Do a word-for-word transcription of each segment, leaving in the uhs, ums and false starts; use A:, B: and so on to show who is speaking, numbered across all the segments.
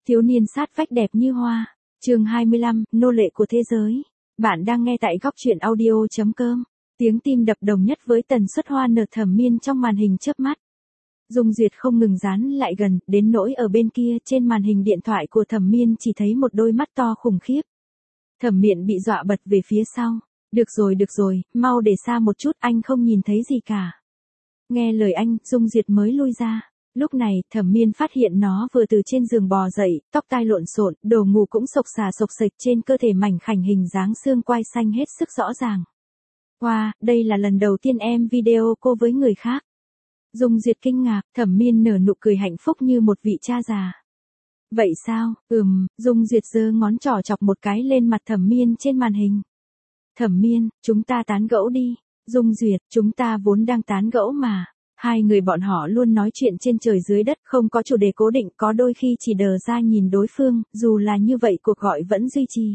A: Thiếu niên sát vách đẹp như hoa. Chương hai mươi lăm, nô lệ của thế giới. Bạn đang nghe tại góc truyện audio chấm com. Tiếng tim đập đồng nhất với tần suất hoa nở Thẩm Miên trong màn hình chớp mắt. Dung Duyệt không ngừng dán lại gần, đến nỗi ở bên kia trên màn hình điện thoại của Thẩm Miên chỉ thấy một đôi mắt to khủng khiếp. Thẩm Miện bị dọa bật về phía sau. Được rồi được rồi, mau để xa một chút, anh không nhìn thấy gì cả. Nghe lời anh, Dung Duyệt mới lui ra. Lúc này, Thẩm Miên phát hiện nó vừa từ trên giường bò dậy, tóc tai lộn xộn, đồ ngủ cũng xộc xà xộc xệch, trên cơ thể mảnh khảnh hình dáng xương quai xanh hết sức rõ ràng. Wow, đây là lần đầu tiên em video cô với người khác. Dung Duyệt kinh ngạc, Thẩm Miên nở nụ cười hạnh phúc như một vị cha già. Vậy sao? Ừm, Dung Duyệt giơ ngón trỏ chọc một cái lên mặt Thẩm Miên trên màn hình. Thẩm Miên, chúng ta tán gẫu đi. Dung Duyệt, chúng ta vốn đang tán gẫu mà. Hai người bọn họ luôn nói chuyện trên trời dưới đất, không có chủ đề cố định, có đôi khi chỉ đờ ra nhìn đối phương, dù là như vậy cuộc gọi vẫn duy trì.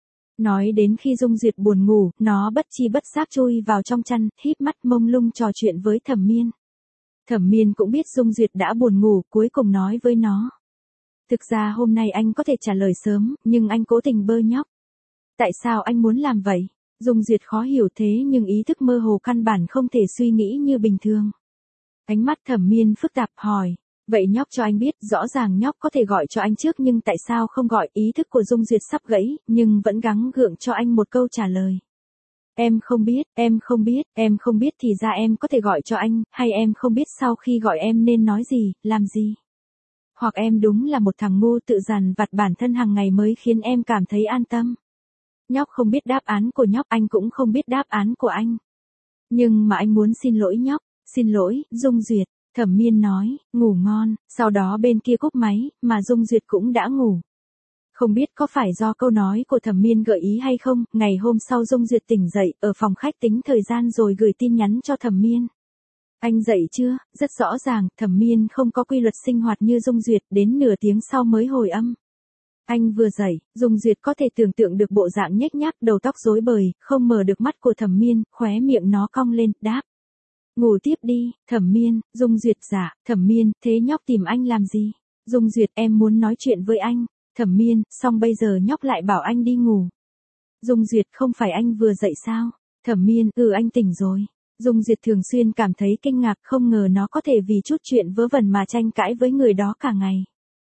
A: Nói đến khi Dung Duyệt buồn ngủ, nó bất chi bất giác chui vào trong chăn, híp mắt mông lung trò chuyện với Thẩm Miên. Thẩm Miên cũng biết Dung Duyệt đã buồn ngủ, cuối cùng nói với nó. Thực ra hôm nay anh có thể trả lời sớm, nhưng anh cố tình bơ nhóc. Tại sao anh muốn làm vậy? Dung Duyệt khó hiểu thế nhưng ý thức mơ hồ căn bản không thể suy nghĩ như bình thường. Ánh mắt Thẩm Miên phức tạp hỏi, vậy nhóc cho anh biết, rõ ràng nhóc có thể gọi cho anh trước nhưng tại sao không gọi? Ý thức của Dung Duyệt sắp gãy, nhưng vẫn gắng gượng cho anh một câu trả lời. Em không biết, em không biết, em không biết thì ra em có thể gọi cho anh, hay em không biết sau khi gọi em nên nói gì, làm gì. Hoặc em đúng là một thằng ngu tự dằn vặt bản thân hàng ngày mới khiến em cảm thấy an tâm. Nhóc không biết đáp án của nhóc, anh cũng không biết đáp án của anh. Nhưng mà anh muốn xin lỗi nhóc. Xin lỗi, Dung Duyệt, Thẩm Miên nói, ngủ ngon, sau đó bên kia cúp máy, mà Dung Duyệt cũng đã ngủ. Không biết có phải do câu nói của Thẩm Miên gợi ý hay không, ngày hôm sau Dung Duyệt tỉnh dậy, ở phòng khách tính thời gian rồi gửi tin nhắn cho Thẩm Miên. Anh dậy chưa? Rất rõ ràng, Thẩm Miên không có quy luật sinh hoạt như Dung Duyệt, đến nửa tiếng sau mới hồi âm. Anh vừa dậy, Dung Duyệt có thể tưởng tượng được bộ dạng nhếch nhác, đầu tóc rối bời, không mở được mắt của Thẩm Miên, khóe miệng nó cong lên, đáp. Ngủ tiếp đi, Thẩm Miên. Dung Duyệt dạ, Thẩm Miên, thế nhóc tìm anh làm gì? Dung Duyệt, em muốn nói chuyện với anh. Thẩm Miên, xong bây giờ nhóc lại bảo anh đi ngủ. Dung Duyệt, không phải anh vừa dậy sao? Thẩm Miên, ừ anh tỉnh rồi. Dung Duyệt thường xuyên cảm thấy kinh ngạc, không ngờ nó có thể vì chút chuyện vớ vẩn mà tranh cãi với người đó cả ngày.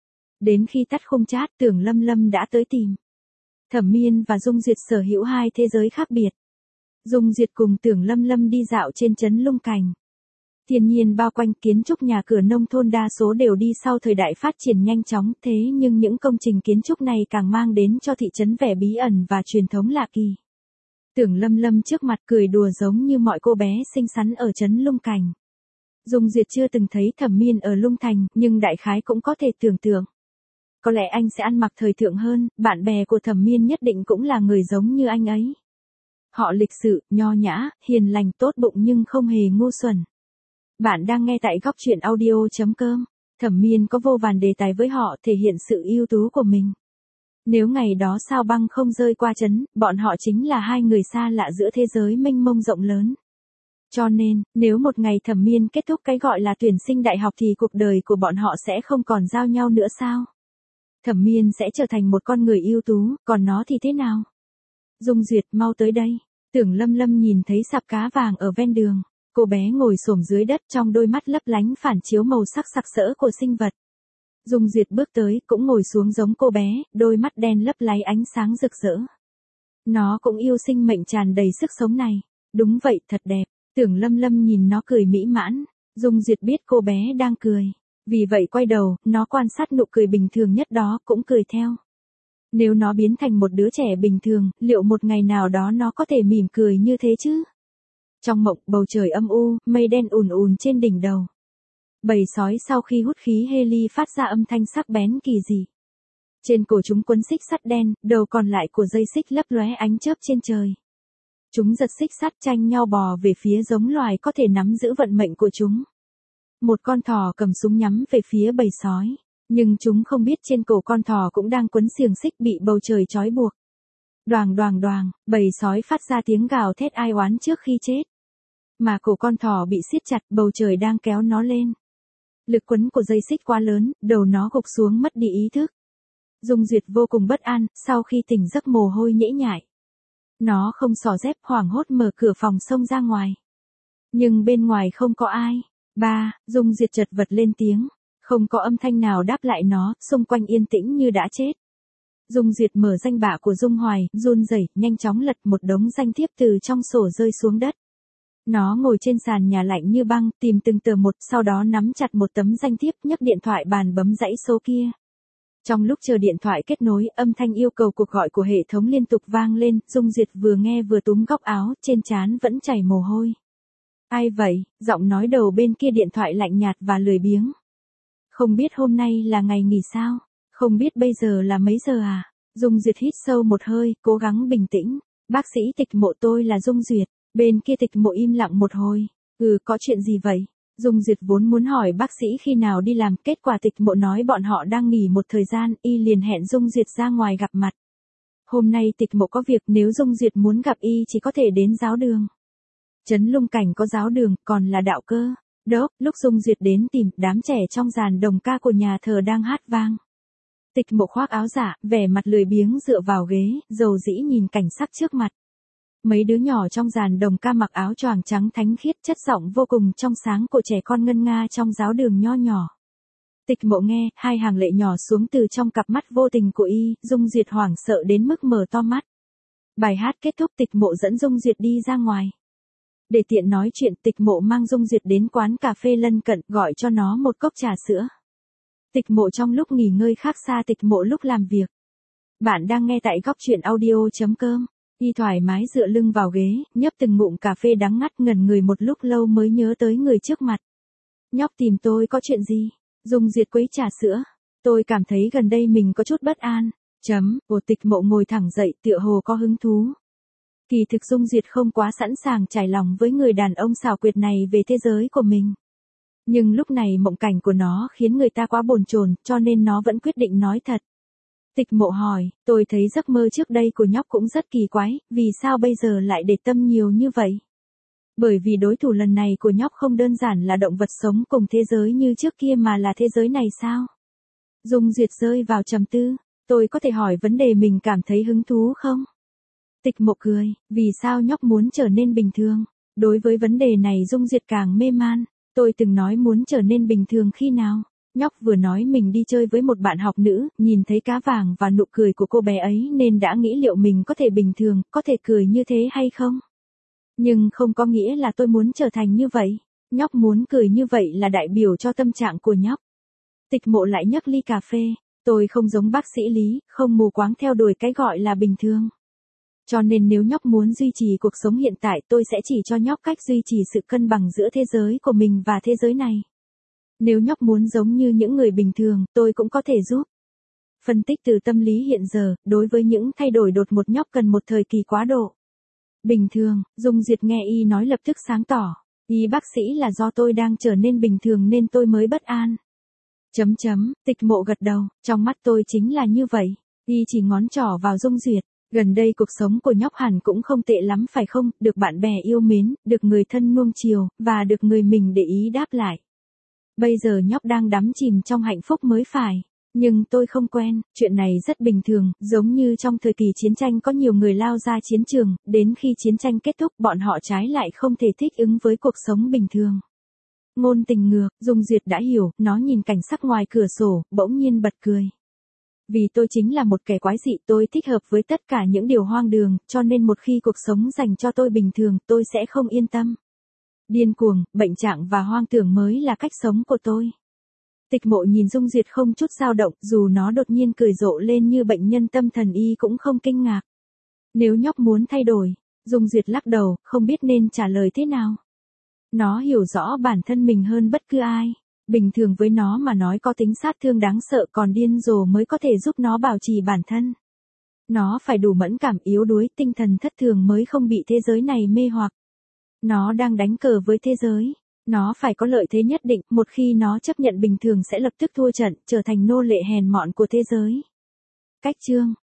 A: Đến khi tắt khung chat, Tưởng Lâm Lâm đã tới tìm. Thẩm Miên và Dung Duyệt sở hữu hai thế giới khác biệt. Dung Duyệt cùng Tưởng Lâm Lâm đi dạo trên trấn Lung Cảnh. Thiên nhiên bao quanh, kiến trúc nhà cửa nông thôn đa số đều đi sau thời đại phát triển nhanh chóng, thế nhưng những công trình kiến trúc này càng mang đến cho thị trấn vẻ bí ẩn và truyền thống lạ kỳ. Tưởng Lâm Lâm trước mặt cười đùa giống như mọi cô bé xinh xắn ở trấn Lung Cảnh. Dung Duyệt chưa từng thấy Thẩm Miên ở Lung Thành, nhưng đại khái cũng có thể tưởng tượng. Có lẽ anh sẽ ăn mặc thời thượng hơn, bạn bè của Thẩm Miên nhất định cũng là người giống như anh ấy. Họ lịch sự, nho nhã, hiền lành, tốt bụng nhưng không hề ngu xuẩn. Bạn đang nghe tại góc truyện audio chấm com. Thẩm Miên có vô vàn đề tài với họ, thể hiện sự ưu tú của mình. Nếu ngày đó sao băng không rơi qua trấn, bọn họ chính là hai người xa lạ giữa thế giới mênh mông rộng lớn. Cho nên, nếu một ngày Thẩm Miên kết thúc cái gọi là tuyển sinh đại học thì cuộc đời của bọn họ sẽ không còn giao nhau nữa sao? Thẩm Miên sẽ trở thành một con người ưu tú, còn nó thì thế nào? Dung Duyệt, mau tới đây. Tưởng Lâm Lâm nhìn thấy sạp cá vàng ở ven đường. Cô bé ngồi xổm dưới đất, trong đôi mắt lấp lánh phản chiếu màu sắc sặc sỡ của sinh vật. Dung Duyệt bước tới, cũng ngồi xuống giống cô bé, đôi mắt đen lấp láy ánh sáng rực rỡ. Nó cũng yêu sinh mệnh tràn đầy sức sống này. Đúng vậy, thật đẹp. Tưởng Lâm Lâm nhìn nó cười mỹ mãn. Dung Duyệt biết cô bé đang cười. Vì vậy quay đầu, nó quan sát nụ cười bình thường nhất đó, cũng cười theo. Nếu nó biến thành một đứa trẻ bình thường, liệu một ngày nào đó nó có thể mỉm cười như thế chứ? Trong mộng, bầu trời âm u, mây đen ùn ùn trên đỉnh đầu. Bầy sói sau khi hút khí heli phát ra âm thanh sắc bén kỳ dị. Trên cổ chúng quấn xích sắt đen, đầu còn lại của dây xích lấp lóe ánh chớp trên trời. Chúng giật xích sắt tranh nhau bò về phía giống loài có thể nắm giữ vận mệnh của chúng. Một con thỏ cầm súng nhắm về phía bầy sói. Nhưng chúng không biết trên cổ con thỏ cũng đang quấn xiềng xích bị bầu trời trói buộc. Đoàng đoàng đoàng, bầy sói phát ra tiếng gào thét ai oán trước khi chết. Mà cổ con thỏ bị siết chặt, bầu trời đang kéo nó lên. Lực quấn của dây xích quá lớn, đầu nó gục xuống mất đi ý thức. Dung Duyệt vô cùng bất an, sau khi tỉnh giấc mồ hôi nhễ nhại. Nó không xỏ dép, hoảng hốt mở cửa phòng xông ra ngoài. Nhưng bên ngoài không có ai. Ba, Dung Duyệt chật vật lên tiếng. Không có âm thanh nào đáp lại nó, xung quanh yên tĩnh như đã chết. Dung Duyệt mở danh bạ của Dung Hoài, run rẩy, nhanh chóng lật một đống danh thiếp từ trong sổ rơi xuống đất. Nó ngồi trên sàn nhà lạnh như băng, tìm từng tờ một, sau đó nắm chặt một tấm danh thiếp, nhấc điện thoại bàn bấm dãy số kia. Trong lúc chờ điện thoại kết nối, âm thanh yêu cầu cuộc gọi của hệ thống liên tục vang lên, Dung Duyệt vừa nghe vừa túm góc áo, trên trán vẫn chảy mồ hôi. Ai vậy? Giọng nói đầu bên kia điện thoại lạnh nhạt và lười biếng. Không biết hôm nay là ngày nghỉ sao? Không biết bây giờ là mấy giờ à? Dung Duyệt hít sâu một hơi, cố gắng bình tĩnh. Bác sĩ Tịch Mộ, tôi là Dung Duyệt. Bên kia Tịch Mộ im lặng một hồi. Ừ, có chuyện gì vậy? Dung Duyệt vốn muốn hỏi bác sĩ khi nào đi làm, kết quả Tịch Mộ nói bọn họ đang nghỉ một thời gian, y liền hẹn Dung Duyệt ra ngoài gặp mặt. Hôm nay Tịch Mộ có việc, nếu Dung Duyệt muốn gặp y chỉ có thể đến giáo đường. Trấn Lung Cảnh có giáo đường, còn là đạo cơ. Đốc, lúc Dung Duyệt đến tìm, đám trẻ trong dàn đồng ca của nhà thờ đang hát vang. Tịch Mộ khoác áo giả, vẻ mặt lười biếng dựa vào ghế, dầu dĩ nhìn cảnh sắc trước mặt. Mấy đứa nhỏ trong dàn đồng ca mặc áo choàng trắng thánh khiết, chất giọng vô cùng trong sáng của trẻ con ngân nga trong giáo đường nho nhỏ. Tịch Mộ nghe, hai hàng lệ nhỏ xuống từ trong cặp mắt vô tình của y, Dung Duyệt hoảng sợ đến mức mở to mắt. Bài hát kết thúc, Tịch Mộ dẫn Dung Duyệt đi ra ngoài. Để tiện nói chuyện, Tịch Mộ mang Dung Duyệt đến quán cà phê lân cận, gọi cho nó một cốc trà sữa. Tịch Mộ trong lúc nghỉ ngơi khác xa Tịch Mộ lúc làm việc. Bạn đang nghe tại góc truyện audio.com. Y thoải mái dựa lưng vào ghế, nhấp từng ngụm cà phê đắng ngắt, ngẩn người một lúc lâu mới nhớ tới người trước mặt. Nhóc tìm tôi có chuyện gì? Dung Duyệt quấy trà sữa. Tôi cảm thấy gần đây mình có chút bất an. Chấm, ồ. Tịch Mộ ngồi thẳng dậy, tựa hồ có hứng thú. Kỳ thực Dung Duyệt không quá sẵn sàng trải lòng với người đàn ông xảo quyệt này về thế giới của mình. Nhưng lúc này mộng cảnh của nó khiến người ta quá bồn chồn, cho nên nó vẫn quyết định nói thật. Tịch Mộ hỏi, tôi thấy giấc mơ trước đây của nhóc cũng rất kỳ quái, vì sao bây giờ lại để tâm nhiều như vậy? Bởi vì đối thủ lần này của nhóc không đơn giản là động vật sống cùng thế giới như trước kia mà là thế giới này sao? Dung Duyệt rơi vào trầm tư, tôi có thể hỏi vấn đề mình cảm thấy hứng thú không? Tịch Mộ cười, vì sao nhóc muốn trở nên bình thường? Đối với vấn đề này Dung Duyệt càng mê man. Tôi từng nói muốn trở nên bình thường khi nào? Nhóc vừa nói mình đi chơi với một bạn học nữ, nhìn thấy cá vàng và nụ cười của cô bé ấy nên đã nghĩ liệu mình có thể bình thường, có thể cười như thế hay không? Nhưng không có nghĩa là tôi muốn trở thành như vậy. Nhóc muốn cười như vậy là đại biểu cho tâm trạng của nhóc. Tịch Mộ lại nhấc ly cà phê. Tôi không giống bác sĩ Lý, không mù quáng theo đuổi cái gọi là bình thường. Cho nên nếu nhóc muốn duy trì cuộc sống hiện tại, tôi sẽ chỉ cho nhóc cách duy trì sự cân bằng giữa thế giới của mình và thế giới này. Nếu nhóc muốn giống như những người bình thường, tôi cũng có thể giúp. Phân tích từ tâm lý hiện giờ, đối với những thay đổi đột ngột nhóc cần một thời kỳ quá độ. Bình thường, Dung Duyệt nghe y nói lập tức sáng tỏ. Y bác sĩ là do tôi đang trở nên bình thường nên tôi mới bất an. Chấm chấm, Tịch Mộ gật đầu, trong mắt tôi chính là như vậy. Y chỉ ngón trỏ vào Dung Duyệt. Gần đây cuộc sống của nhóc hẳn cũng không tệ lắm phải không, được bạn bè yêu mến, được người thân nuông chiều, và được người mình để ý đáp lại. Bây giờ nhóc đang đắm chìm trong hạnh phúc mới phải. Nhưng tôi không quen, chuyện này rất bình thường, giống như trong thời kỳ chiến tranh có nhiều người lao ra chiến trường, đến khi chiến tranh kết thúc bọn họ trái lại không thể thích ứng với cuộc sống bình thường. Ngôn tình ngược, Dung Duyệt đã hiểu, nó nhìn cảnh sắc ngoài cửa sổ, bỗng nhiên bật cười. Vì tôi chính là một kẻ quái dị, tôi thích hợp với tất cả những điều hoang đường, cho nên một khi cuộc sống dành cho tôi bình thường, tôi sẽ không yên tâm. Điên cuồng, bệnh trạng và hoang tưởng mới là cách sống của tôi. Tịch Mộ nhìn Dung Duyệt không chút dao động, dù nó đột nhiên cười rộ lên như bệnh nhân tâm thần y cũng không kinh ngạc. Nếu nhóc muốn thay đổi, Dung Duyệt lắc đầu, không biết nên trả lời thế nào. Nó hiểu rõ bản thân mình hơn bất cứ ai. Bình thường với nó mà nói có tính sát thương đáng sợ, còn điên rồ mới có thể giúp nó bảo trì bản thân. Nó phải đủ mẫn cảm, yếu đuối, tinh thần thất thường mới không bị thế giới này mê hoặc. Nó đang đánh cờ với thế giới. Nó phải có lợi thế nhất định, một khi nó chấp nhận bình thường sẽ lập tức thua trận, trở thành nô lệ hèn mọn của thế giới. Cách chương